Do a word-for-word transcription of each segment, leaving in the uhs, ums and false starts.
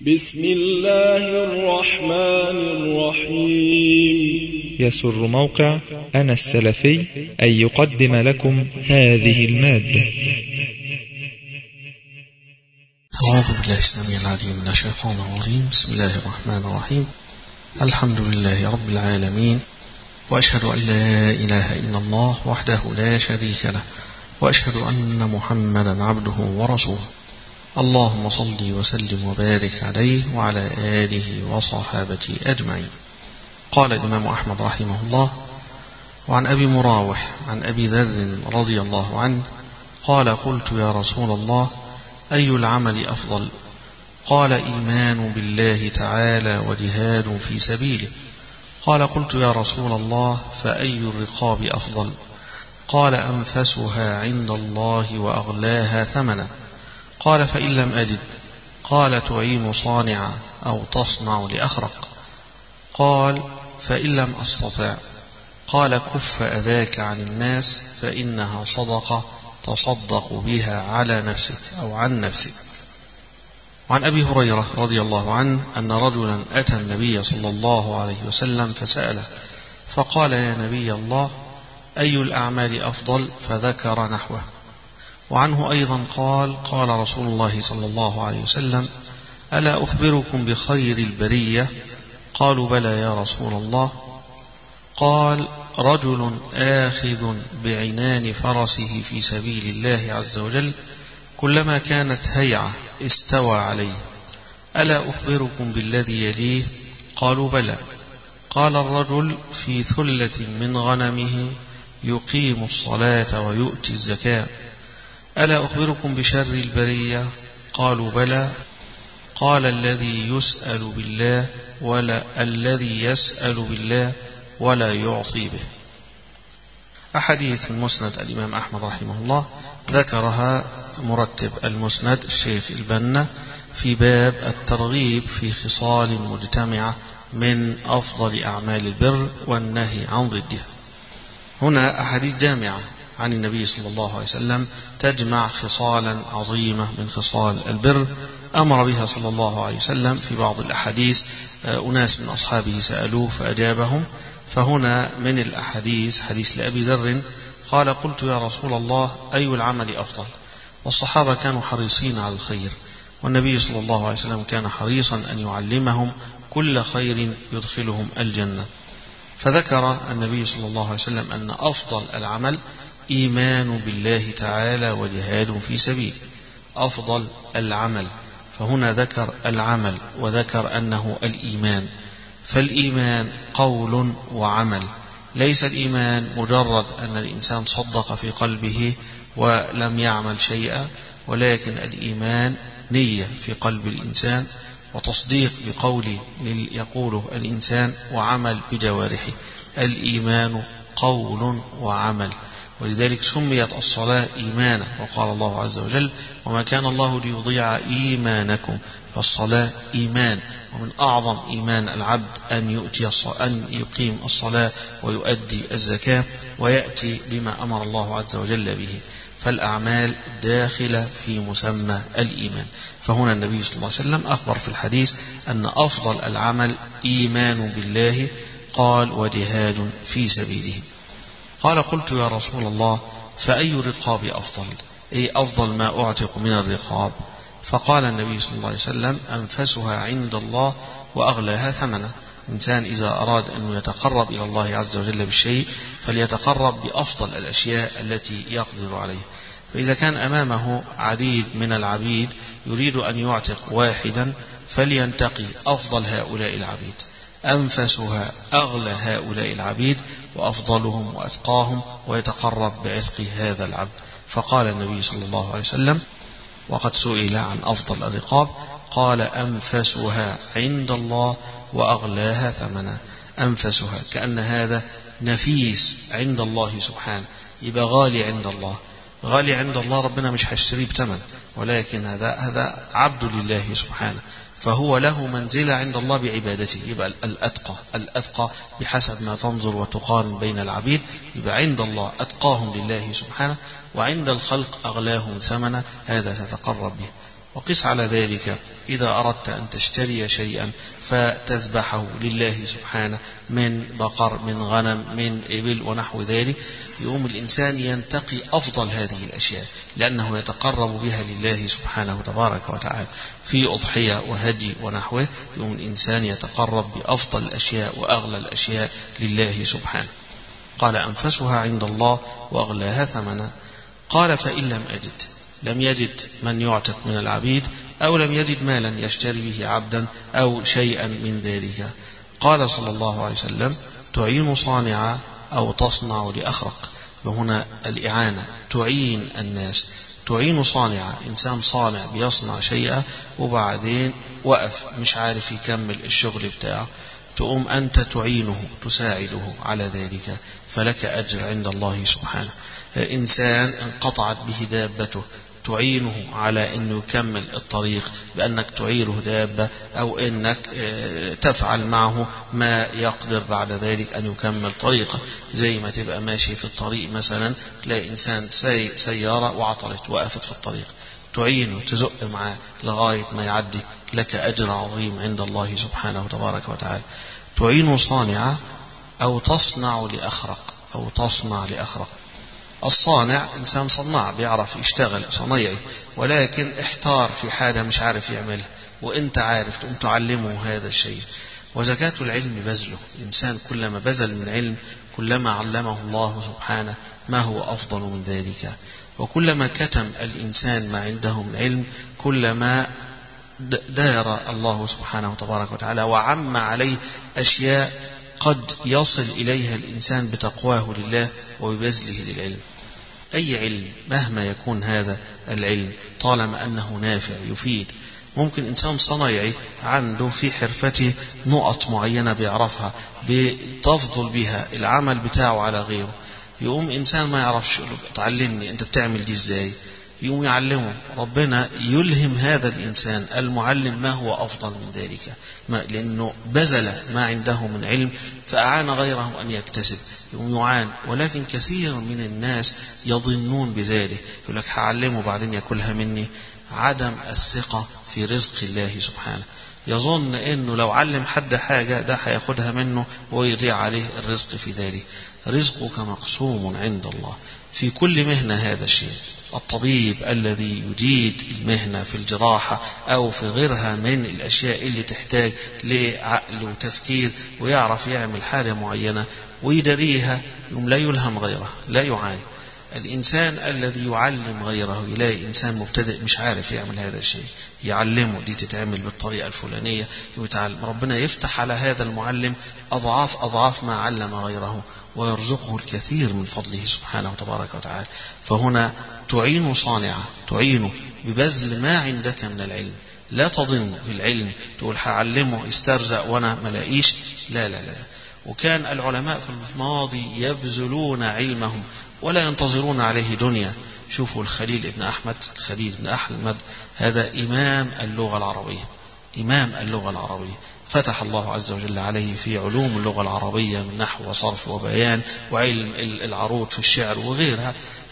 بسم الله الرحمن الرحيم. يسر موقع أنا السلفي أن يقدم لكم هذه المادة. أعوذ بالله السميع العليم من الشيطان الرجيم. بسم الله الرحمن الرحيم. الحمد لله رب العالمين، وأشهد أن لا إله إلا الله وحده لا شريك له، وأشهد أن محمدا عبده ورسوله. اللهم صل وسلم وبارك عليه وعلى آله وصحابته أجمعين. قال الإمام أحمد رحمه الله: وعن أبي مراوح عن أبي ذر رضي الله عنه قال: قلت يا رسول الله، أي العمل أفضل؟ قال: إيمان بالله تعالى وجهاد في سبيله. قال: قلت يا رسول الله، فأي الرقاب أفضل؟ قال: أنفسها عند الله وأغلاها ثمنا. قال: فإن لم أجد؟ قال: تعين صانعا أو تصنع لأخرق. قال: فإن لم أستطع؟ قال: كف أذاك عن الناس فإنها صدقة تصدق بها على نفسك أو عن نفسك. وعن أبي هريرة رضي الله عنه أن رجلا أتى النبي صلى الله عليه وسلم فسأله فقال: يا نبي الله، أي الأعمال أفضل؟ فذكر نحوه. وعنه أيضا قال: قال رسول الله صلى الله عليه وسلم: ألا أخبركم بخير البرية؟ قالوا: بلى يا رسول الله. قال: رجل آخذ بعنان فرسه في سبيل الله عز وجل، كلما كانت هيعة استوى عليه. ألا أخبركم بالذي يليه؟ قالوا: بلى. قال: الرجل في ثلة من غنمه يقيم الصلاة ويؤتي الزكاة. ألا أخبركم بشر البرية؟ قالوا: بلى. قال: الذي يسأل بالله ولا الذي يسأل بالله ولا يعطي به. أحاديث من مسند الإمام أحمد رحمه الله ذكرها مرتب المسند الشيخ البنا في باب الترغيب في خصال مجتمعة من أفضل أعمال البر والنهي عن ضدها. هنا أحاديث جامعة عن النبي صلى الله عليه وسلم تجمع خصالا عظيمة من خصال البر أمر بها صلى الله عليه وسلم. في بعض الأحاديث أناس من أصحابه سألوه فأجابهم. فهنا من الأحاديث حديث لأبي ذر قال: قلت يا رسول الله، أي العمل أفضل؟ والصحابة كانوا حريصين على الخير، والنبي صلى الله عليه وسلم كان حريصا أن يعلمهم كل خير يدخلهم الجنة. فذكر النبي صلى الله عليه وسلم أن أفضل العمل إيمان بالله تعالى وجهاد في سبيله. أفضل العمل، فهنا ذكر العمل وذكر أنه الإيمان. فالإيمان قول وعمل، ليس الإيمان مجرد أن الإنسان صدق في قلبه ولم يعمل شيئا، ولكن الإيمان نية في قلب الإنسان وتصديق بقول يقوله الإنسان وعمل بجوارحه. الإيمان قول وعمل، ولذلك سميت الصلاة إيمانا. وقال الله عز وجل: وما كان الله ليضيع إيمانكم، فالصلاة إيمان. ومن أعظم إيمان العبد أن يؤتي أن يقيم الصلاة ويؤدي الزكاة ويأتي بما أمر الله عز وجل به. فالأعمال داخلة في مسمى الإيمان. فهنا النبي صلى الله عليه وسلم أخبر في الحديث أن أفضل العمل إيمان بالله، قال: وجهاد في سبيله. قال: قلت يا رسول الله، فأي الرقاب أفضل؟ أي أفضل ما أعتق من الرقاب؟ فقال النبي صلى الله عليه وسلم: أنفسها عند الله وأغلاها ثمنا. الإنسان إذا أراد أن يتقرب إلى الله عز وجل بالشيء فليتقرب بأفضل الأشياء التي يقدر عليها. فإذا كان أمامه عديد من العبيد يريد أن يعتق واحدا فلينتقي أفضل هؤلاء العبيد. أنفسها أغلى هؤلاء العبيد وأفضلهم وأتقاهم، ويتقرب بعتق هذا العبد. فقال النبي صلى الله عليه وسلم وقد سئل عن أفضل الرقاب قال: أنفسها عند الله وأغلاها ثمنا. أنفسها كأن هذا نفيس عند الله سبحانه، يبقى غالي عند الله. غالي عند الله ربنا مش هيشتريه بثمن، ولكن هذا هذا عبد لله سبحانه، فهو له منزلة عند الله بعبادته. يبقى الأتقى الأتقى بحسب ما تنظر وتقارن بين العبيد، يبقى عند الله أتقاهم لله سبحانه، وعند الخلق أغلاهم ثمنا، هذا تتقرب به. وقس على ذلك إذا أردت أن تشتري شيئا فتذبحه لله سبحانه من بقر من غنم من إبل ونحو ذلك، يقوم الإنسان ينتقي أفضل هذه الأشياء لأنه يتقرب بها لله سبحانه تبارك وتعالى في أضحية وهدي ونحوه. يقوم الإنسان يتقرب بأفضل الأشياء وأغلى الأشياء لله سبحانه. قال أنفسها عند الله وأغلاها ثمنا. قال فإن لم أجد، لم يجد من يعتق من العبيد أو لم يجد مالا يشتري به عبدا أو شيئا من ذلك. قال صلى الله عليه وسلم تعين صانعا أو تصنع لأخرق. وهنا الإعانة، تعين الناس، تعين صانعا، إنسان صانع بيصنع شيئا وبعدين وقف مش عارف يكمل الشغل بتاعه، تقوم أنت تعينه تساعده على ذلك فلك أجر عند الله سبحانه. إنسان انقطعت به دابته، تعينه على أنه يكمل الطريق بأنك تعيره دابة أو أنك تفعل معه ما يقدر بعد ذلك أن يكمل طريقه. زي ما تبقى ماشي في الطريق مثلا تلاقي إنسان سيارة وعطلت وقفت في الطريق، تعينه تزق معه لغاية ما يعدي، لك أجر عظيم عند الله سبحانه وتبارك وتعالى. تعين صانعا أو تصنع لأخرق أو تصنع لأخرق. الصانع إنسان صناع بيعرف يشتغل صنيعي، ولكن احتار في حاجة مش عارف يعملها وانت عارف تقوم تعلمه هذا الشيء. وزكاة العلم بذله، الإنسان كلما بذل من علم كلما علمه الله سبحانه ما هو أفضل من ذلك. وكلما كتم الإنسان ما عنده من علم كلما دار الله سبحانه تبارك وتعالى وعم عليه أشياء قد يصل إليها الإنسان بتقواه لله وببذله للعلم. أي علم مهما يكون هذا العلم طالما أنه نافع يفيد. ممكن إنسان صنايعي عنده في حرفته نقط معينة بيعرفها بتفضل بها العمل بتاعه على غيره، يقوم إنسان ما يعرفش تعلمني أنت بتعمل دي إزاي، يقوم يعلمه. ربنا يلهم هذا الإنسان المعلم ما هو أفضل من ذلك، لأنه بذل ما عنده من علم فأعان غيره أن يكتسب، يقوم يعان. ولكن كثير من الناس يظنون بذلك، يقول لك هعلمه بعدين يأكلها مني. عدم الثقة في رزق الله سبحانه، يظن أنه لو علم حد حاجة ده هياخدها منه ويضيع عليه الرزق في ذلك. رزقك مقسوم عند الله في كل مهنة. هذا الشيء الطبيب الذي يجيد المهنة في الجراحة أو في غيرها من الأشياء اللي تحتاج لعقل وتفكير ويعرف يعمل حاجة معينة ويدريها، يوم لا يلهم غيره لا يعاني. الإنسان الذي يعلم غيره، يلاقي إنسان مبتدئ مش عارف يعمل هذا الشيء يعلمه دي تتعمل بالطريقة الفلانية ويتعلم، ربنا يفتح على هذا المعلم أضعاف أضعاف ما علم غيره ويرزقه الكثير من فضله سبحانه وتبارك وتعالى. فهنا تعين صانعا، تعينه ببذل ما عندك من العلم. لا تظن في العلم تقول هعلمه استرزق وانا ملاقيش، لا لا لا. وكان العلماء في الماضي يبذلون علمهم ولا ينتظرون عليه دنيا. شوفوا الخليل ابن أحمد، الخليل ابن أحمد هذا إمام اللغة العربية، إمام اللغة العربية، فتح الله عز وجل عليه في علوم اللغة العربية من نحو وصرف وبيان وعلم العروض في الشعر وغيرها.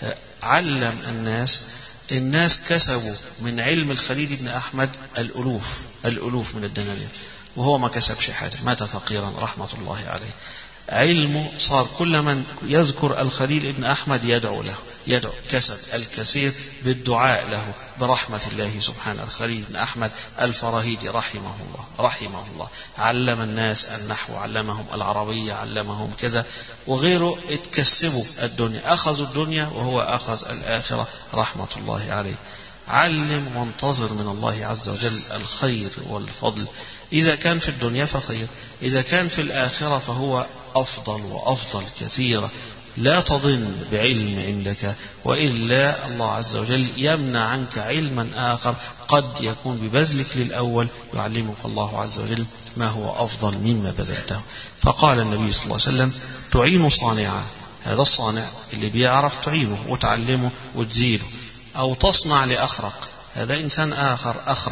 علم الناس، الناس كسبوا من علم الخليل ابن أحمد الألوف الألوف من الدنانير وهو ما كسبش حاجة، مات فقيرا رحمة الله عليه. علمه صار كل من يذكر الخليل ابن أحمد يدعو له، يدعو، كسب الكثير بالدعاء له برحمة الله سبحانه. الخليل بن أحمد الفراهيدي رحمه الله رحمه الله علم الناس النحو، علمهم العربية، علمهم كذا وغيره. اتكسبوا الدنيا، أخذوا الدنيا وهو أخذ الآخرة رحمة الله عليه. علم وانتظر من الله عز وجل الخير والفضل. إذا كان في الدنيا فخير، إذا كان في الآخرة فهو أفضل وأفضل كثيرا. لا تظن بعلم عندك وإلا الله عز وجل يمنع عنك علما آخر قد يكون ببذلك للأول يعلمك الله عز وجل ما هو أفضل مما بذلته. فقال النبي صلى الله عليه وسلم تعين صانعا، هذا الصانع اللي بيعرف تعينه وتعلمه وتزيله. أو تصنع لأخرق، هذا إنسان آخر أخرق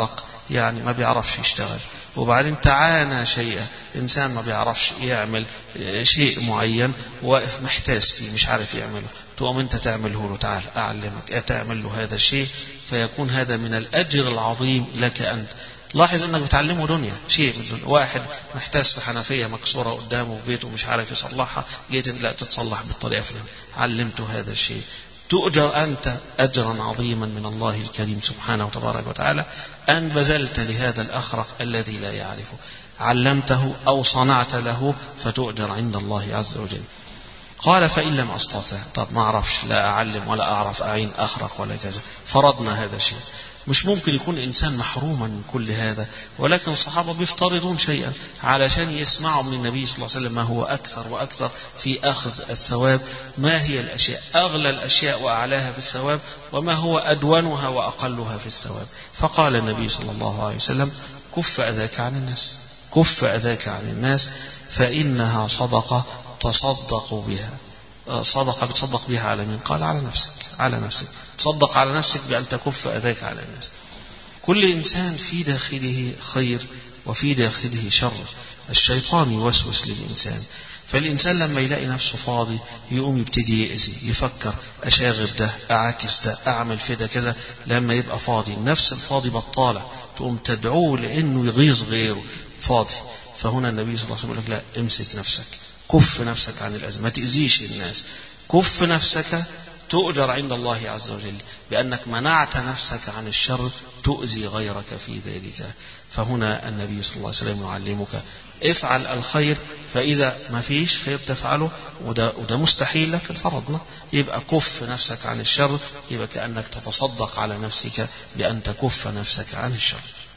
يعني ما بيعرفش يشتغل، وبعدين تعانى شيئا، إنسان ما بيعرفش يعمل شيء معين واقف محتاس فيه مش عارف يعمله، تقوم أنت تعمله له، تعال أعلمك تعمل له هذا الشيء، فيكون هذا من الأجر العظيم لك أنت. لاحظ أنك بتعلمه دنيا شيء من الدنيا. واحد محتاس في حنفية مكسورة قدامه في بيته مش عارف يصلحها، جيت لا تتصلح بالطريقة فلان، علمته هذا الشيء، تؤجر أنت أجرا عظيما من الله الكريم سبحانه وتبارك وتعالى أن بذلت لهذا الأخرق الذي لا يعرفه، علمته أو صنعت له، فتؤجر عند الله عز وجل. قال فإن لم أستطع، طب ما أعرفش، لا أعلم ولا أعرف أعين أخرق ولا كذا، فرضنا هذا الشيء. مش ممكن يكون إنسان محروما من كل هذا، ولكن الصحابة بيفترضون شيئا علشان يسمعوا من النبي صلى الله عليه وسلم ما هو أكثر وأكثر في أخذ الثواب، ما هي الأشياء أغلى الأشياء وأعلاها في الثواب، وما هو أدونها وأقلها في الثواب. فقال النبي صلى الله عليه وسلم كف أذاك عن الناس، كف أذاك عن الناس فإنها صدقة تصدق بها. صدقة بتصدق بها على من؟ قال على نفسك، على نفسك، تصدق على نفسك بأن تكف أذاك على الناس. كل إنسان في داخله خير وفي داخله شر، الشيطان يوسوس للإنسان، فالإنسان لما يلاقي نفسه فاضي يقوم يبتدي يأذي، يفكر أشاغب ده، أعاكس ده، أعمل في ده كذا. لما يبقى فاضي، النفس الفاضي بطالة، تقوم تدعوه لأنه يغيظ غيره فاضي. فهنا النبي صلى الله عليه وسلم يقول لك لا، امسك نفسك، كف نفسك عن الأذى، ما تأذيش الناس، كف نفسك، تؤجر عند الله عز وجل بأنك منعت نفسك عن الشر، تؤذي غيرك في ذلك. فهنا النبي صلى الله عليه وسلم يعلمك افعل الخير، فإذا ما فيش خير تفعله وده, وده مستحيل لك فرضنا، يبقى كف نفسك عن الشر، يبقى كأنك تتصدق على نفسك بأن تكف نفسك عن الشر.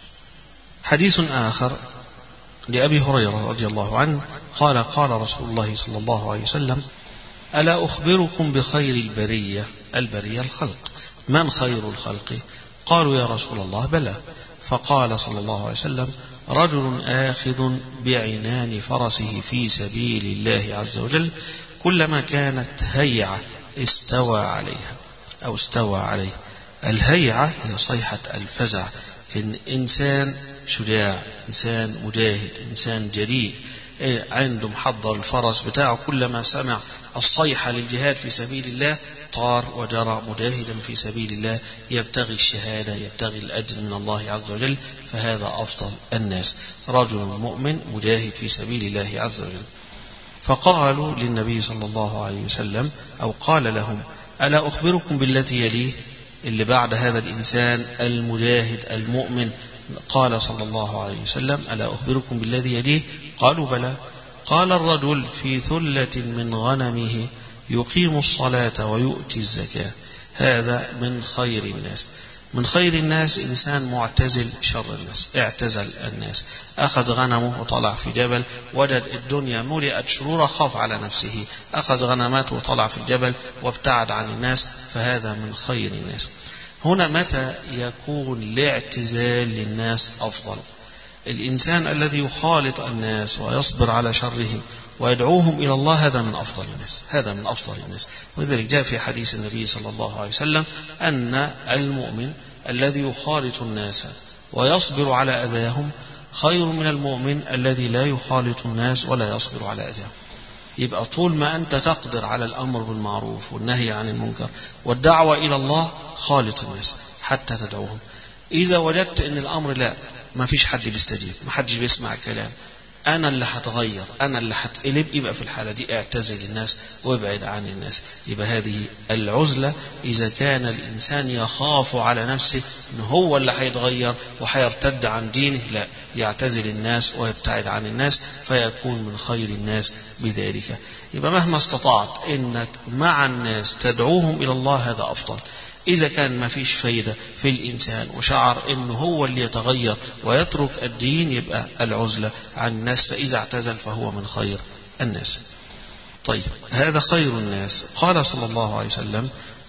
حديث آخر لأبي هريرة رضي الله عنه قال قال رسول الله صلى الله عليه وسلم ألا أخبركم بخير البرية؟ البرية الخلق. من خير الخلق؟ قالوا يا رسول الله بلى. فقال صلى الله عليه وسلم رجل آخذ بعنان فرسه في سبيل الله عز وجل، كلما كانت هيعة استوى عليها أو استوى عليه. الهيعة هي صيحة الفزع، إن إنسان شجاع، إنسان مجاهد، إنسان جريء، عنده محضر الفرس بتاعه، كلما سمع الصيحة للجهاد في سبيل الله طار وجرى مجاهدا في سبيل الله، يبتغي الشهادة، يبتغي الأجر من الله عز وجل، فهذا أفضل الناس، رجل مؤمن مجاهد في سبيل الله عز وجل. فقالوا للنبي صلى الله عليه وسلم أو قال لهم ألا أخبركم بالتي يليه، اللي بعد هذا الإنسان المجاهد المؤمن؟ قال صلى الله عليه وسلم ألا أخبركم بالذي يليه؟ قالوا بلى. قال الرجل في ثلة من غنمه يقيم الصلاة ويؤتي الزكاة، هذا من خير الناس. من خير الناس إنسان معتزل شر الناس، اعتزل الناس، أخذ غنمه وطلع في جبل، وجد الدنيا ملئت شرورا، خاف على نفسه، أخذ غنماته وطلع في الجبل وابتعد عن الناس، فهذا من خير الناس. هنا متى يكون الاعتزال للناس أفضل؟ الإنسان الذي يخالط الناس ويصبر على شرهم ويدعوهم إلى الله، هذا من أفضل الناس، هذا من أفضل الناس. ولذلك جاء في حديث النبي صلى الله عليه وسلم أن المؤمن الذي يخالط الناس ويصبر على أذاهم خير من المؤمن الذي لا يخالط الناس ولا يصبر على أذاهم. يبقى طول ما أنت تقدر على الأمر بالمعروف والنهي عن المنكر والدعوة إلى الله، خالط الناس حتى تدعوهم. إذا وجدت أن الأمر لا، ما فيش حد بيستجيب، ما حدش بيسمع الكلام، أنا اللي هتغير، أنا اللي هتقلب، يبقى في الحالة دي اعتزل الناس وابعد عن الناس. يبقى هذه العزلة إذا كان الإنسان يخاف على نفسه أن هو اللي هيتغير وهيرتد عن دينه، لا، يعتزل الناس ويبتعد عن الناس، فيكون من خير الناس بذلك. يبقى مهما استطعت إنك مع الناس تدعوهم إلى الله، هذا أفضل. إذا كان ما فيش فايدة في الإنسان وشعر إنه هو اللي يتغير ويترك الدين، يبقى العزلة عن الناس، فإذا اعتزل فهو من خير الناس. طيب، هذا خير الناس. قال صلى الله عليه وسلم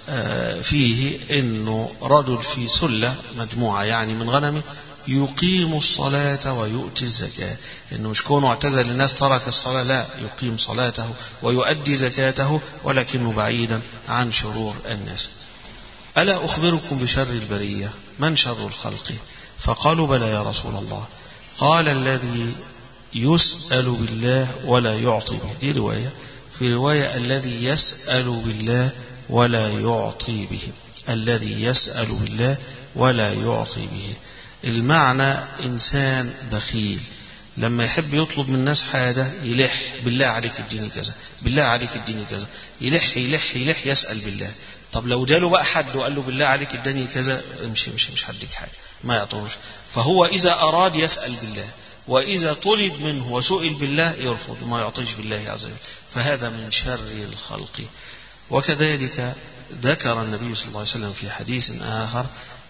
فيه إنه رجل في سلة مجموعة يعني من غنمه يقيم الصلاة ويؤتي الزكاة، إنه مش كونه اعتزل الناس ترك الصلاة، لا، يقيم صلاته ويؤدي زكاته ولكنه بعيدا عن شرور الناس. ألا أخبركم بشر البرية؟ من شر الخلق؟ فقالوا بلى يا رسول الله. قال الذي يسأل بالله ولا يعطي به. دي رواية. في رواية الذي يسأل بالله ولا يعطي به. الذي يسأل بالله ولا يعطي به. المعنى إنسان بخيل لما يحب يطلب من الناس حاجة يلح بالله عليك اديني كذا، بالله عليك اديني كذا، يلح يلح يلح يسأل بالله. طب لو جاله بقى حد وقال له بالله عليك اديني كذا، امشي مش مش هديك حاجة، ما يعطوش. فهو إذا أراد يسأل بالله، وإذا طلب منه وسئل بالله يرفض وما يعطيش بالله عز وجل، فهذا من شر الخلق. وكذلك ذكر النبي صلى الله عليه وسلم في حديث آخر: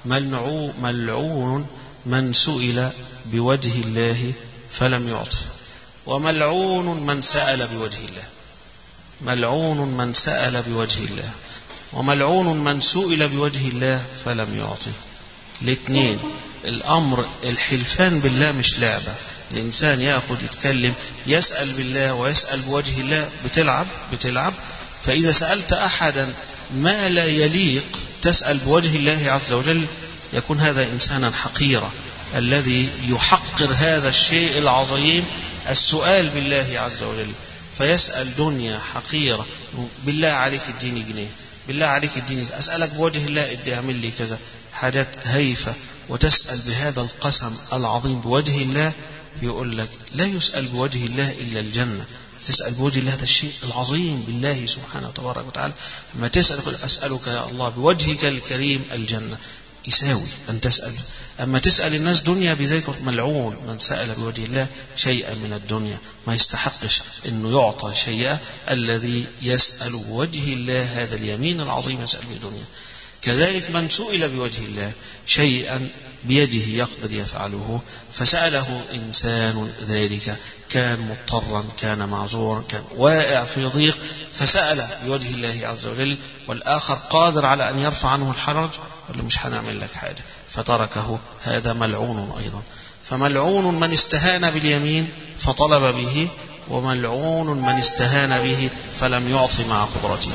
ملعون من سئل بوجه الله فلم يعطه، وملعون من سأل بوجه الله. ملعون من سأل بوجه الله، وملعون من سئل بوجه الله فلم يعطه. الاثنين الأمر الحلفان بالله مش لعبة. الإنسان يأخذ يتكلم يسأل بالله ويسأل بوجه الله، بتلعب بتلعب. فإذا سألت أحدا ما لا يليق تسأل بوجه الله عز وجل، يكون هذا إنسانا حقيرا. الذي يحقر هذا الشيء العظيم السؤال بالله عز وجل، فيسأل دنيا حقيرة. بالله عليك اديني جنيه، بالله عليك اديني، أسألك بوجه الله ادي اعمل لي كذا، حاجات هيفة. وتسأل بهذا القسم العظيم بوجه الله، يقول لك لا يسأل بوجه الله إلا الجنة. تسأل بوجه الله هذا الشيء العظيم بالله سبحانه وتبارك وتعالى. لما تسأل أسألك يا الله بوجهك الكريم الجنة، يساوي أن تسأل. أما تسأل الناس دنيا بذلك، ملعون من سأل بوجه الله شيئا من الدنيا، ما يستحقش أنه يعطى شيئا. الذي يسأل بوجه الله هذا اليمين العظيم يسأل بدنيا. كذلك من سئل بوجه الله شيئا بيده يقدر يفعله فسأله إنسان ذلك، كان مضطرا، كان معذورا، كان واقع في ضيق، فسأل بوجه الله عز وجل، والآخر قادر على أن يرفع عنه الحرج، قال له مش هنعمل لك حاجة، فتركه. هذا ملعون أيضا. فملعون من استهان باليمين فطلب به، وملعون من استهان به فلم يعطي مع قدرته.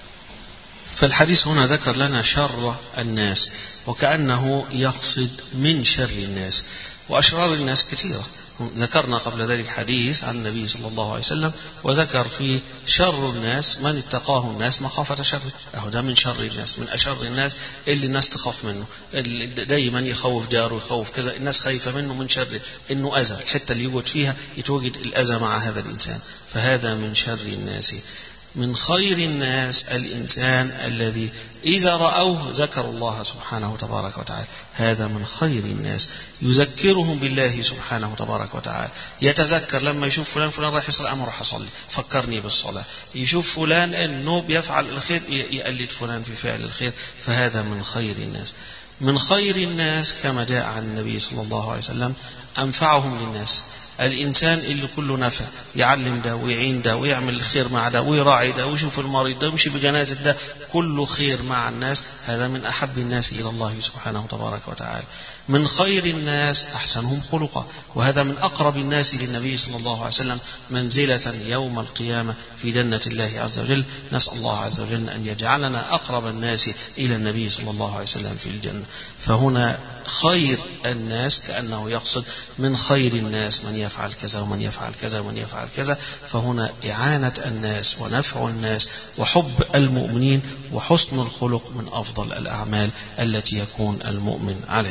فالحديث هنا ذكر لنا شر الناس، وكأنه يقصد من شر الناس. وأشرار الناس كثيرة. ذكرنا قبل ذلك حديث عن النبي صلى الله عليه وسلم، وذكر في شر الناس من اتقاه الناس مخافة شره. أهو ده من شر الناس، من أشر الناس اللي الناس تخاف منه، اللي دايما يخوف جاره يخوف كذا، الناس خايفة منه من شره، إنه أذى، الحتة اللي يوجد فيها يتوجد الأذى مع هذا الإنسان، فهذا من شر الناس. من خير الناس الإنسان الذي إذا رأوه ذكروا الله سبحانه تبارك وتعالى، هذا من خير الناس. يذكرهم بالله سبحانه تبارك وتعالى، يتذكر لما يشوف فلان فلان راح يصلي، أمر راح أصلي فكرني بالصلاة. يشوف فلان أنه بيفعل الخير يقلد فلان في فعل الخير، فهذا من خير الناس. من خير الناس كما جاء عن النبي صلى الله عليه وسلم أنفعهم للناس. الإنسان اللي كله نفع، يعلم ده ويعين ده ويعمل الخير مع ده ويراعي ده ويشوف المريض ده ويمشي بجنازة ده، كله خير مع الناس، هذا من أحب الناس إلى الله سبحانه تبارك وتعالى. من خير الناس أحسنهم خلقا، وهذا من أقرب الناس للنبي صلى الله عليه وسلم منزلة يوم القيامة في جنة الله عز وجل. نسأل الله عز وجل أن يجعلنا أقرب الناس إلى النبي صلى الله عليه وسلم في الجنة. فهنا خير الناس كأنه يقصد من خير الناس من يفعل كذا ومن يفعل كذا ومن يفعل كذا. فهنا إعانة الناس ونفع الناس وحب المؤمنين وحسن الخلق من أفضل الأعمال التي يكون المؤمن عليه.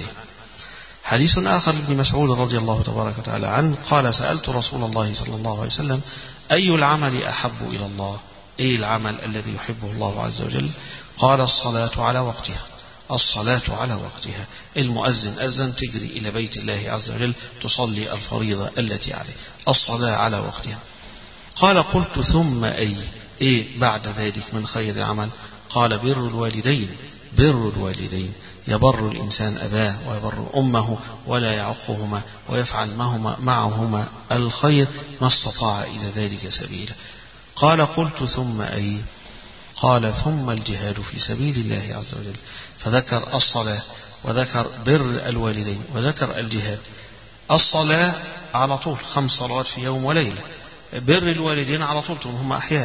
حديث آخر لابن مسعود رضي الله تبارك وتعالى عنه قال: سألت رسول الله صلى الله عليه وسلم أي العمل أحب إلى الله؟ أي العمل الذي يحبه الله عز وجل؟ قال: الصلاة على وقتها. الصلاة على وقتها، المؤذن أذن تجري إلى بيت الله عز وجل تصلي الفريضة التي عليه، الصلاة على وقتها. قال: قلت ثم أي؟ إيه بعد ذلك من خير العمل؟ قال: بر الوالدين. بر الوالدين، يبر الإنسان أباه ويبر أمه ولا يعقهما ويفعل معهما الخير ما استطاع إلى ذلك سبيلا. قال: قلت ثم أي؟ قال: ثم الجهاد في سبيل الله عز وجل. فذكر الصلاة وذكر بر الوالدين وذكر الجهاد. الصلاة على طول خمس صلوات في يوم وليلة، بر الوالدين على طول هم أحياء،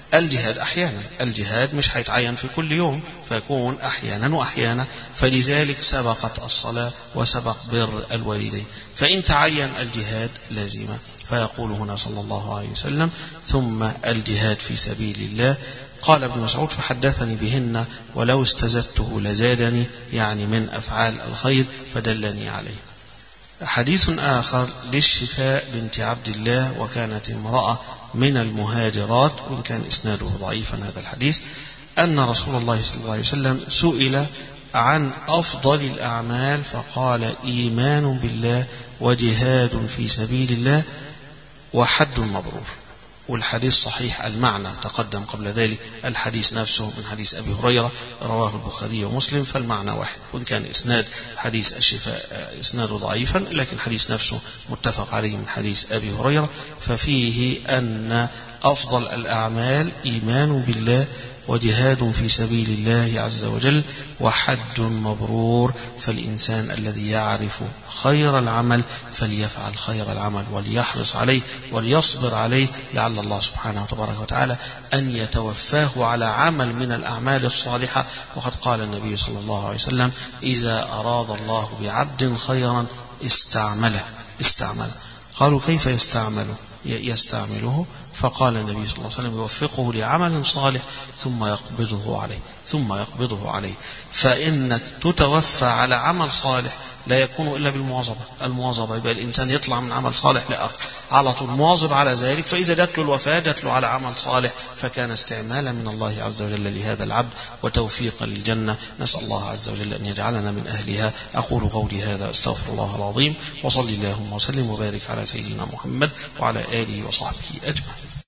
الجهاد أحيانا، الجهاد مش هيتعين في كل يوم، فيكون أحيانا وأحيانا، فلذلك سبقت الصلاة وسبق بر الوالدين. فإن تعين الجهاد لازمة، فيقول هنا صلى الله عليه وسلم ثم الجهاد في سبيل الله. قال ابن مسعود فحدثني بهن ولو استزدته لزادني، يعني من أفعال الخير فدلني عليه. حديث آخر للشفاء بنت عبد الله، وكانت امرأة من المهاجرات، وإن كان إسناده ضعيفا هذا الحديث، أن رسول الله صلى الله عليه وسلم سئل عن أفضل الأعمال فقال إيمان بالله وجهاد في سبيل الله وحج مبرور. والحديث صحيح المعنى، تقدم قبل ذلك الحديث نفسه من حديث أبي هريرة رواه البخاري ومسلم، فالمعنى واحد، وإن كان إسناد حديث الشفاء إسناده ضعيفا، لكن الحديث نفسه متفق عليه من حديث أبي هريرة. ففيه أن أفضل الأعمال إيمان بالله وجهاد في سبيل الله عز وجل وحج مبرور. فالإنسان الذي يعرف خير العمل فليفعل خير العمل وليحرص عليه وليصبر عليه، لعل الله سبحانه وتبارك وتعالى أن يتوفاه على عمل من الأعمال الصالحة. وقد قال النبي صلى الله عليه وسلم إذا أراد الله بعبد خيرا استعمله استعمله قالوا كيف يستعمله يستعمله فقال النبي صلى الله عليه وسلم يوفقه لعمل صالح ثم يقبضه عليه ثم يقبضه عليه. فإنك تتوفى على عمل صالح لا يكون إلا بالمواظبة. المواظبة يبقى الإنسان يطلع من عمل صالح لآخر على طول مواظب على ذلك، فإذا جات له الوفاة جات له على عمل صالح، فكان استعمالا من الله عز وجل لهذا العبد وتوفيقا للجنة. نسأل الله عز وجل أن يجعلنا من أهلها. أقول قولي هذا أستغفر الله العظيم، وصلي اللهم وسلم وبارك على سيدنا محمد وعلى آله وصحبه أجمعين.